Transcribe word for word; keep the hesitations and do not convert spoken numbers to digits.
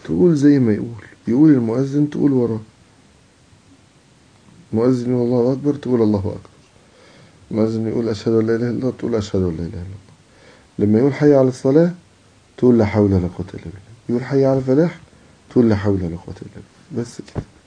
تقول زي ما يقول يقول المؤذن تقول وراه. المؤذن يقول الله أكبر تقول الله أكبر. المؤذن يقول أشهد أن لا إله إلا الله تقول أشهد أن لا إله إلا الله. لما يقول حي على الصلاة تقول لا حول ولا قوة إلا بالله. يقول حي على الفلاح تقول لا حول ولا قوة إلا بالله. بس كده.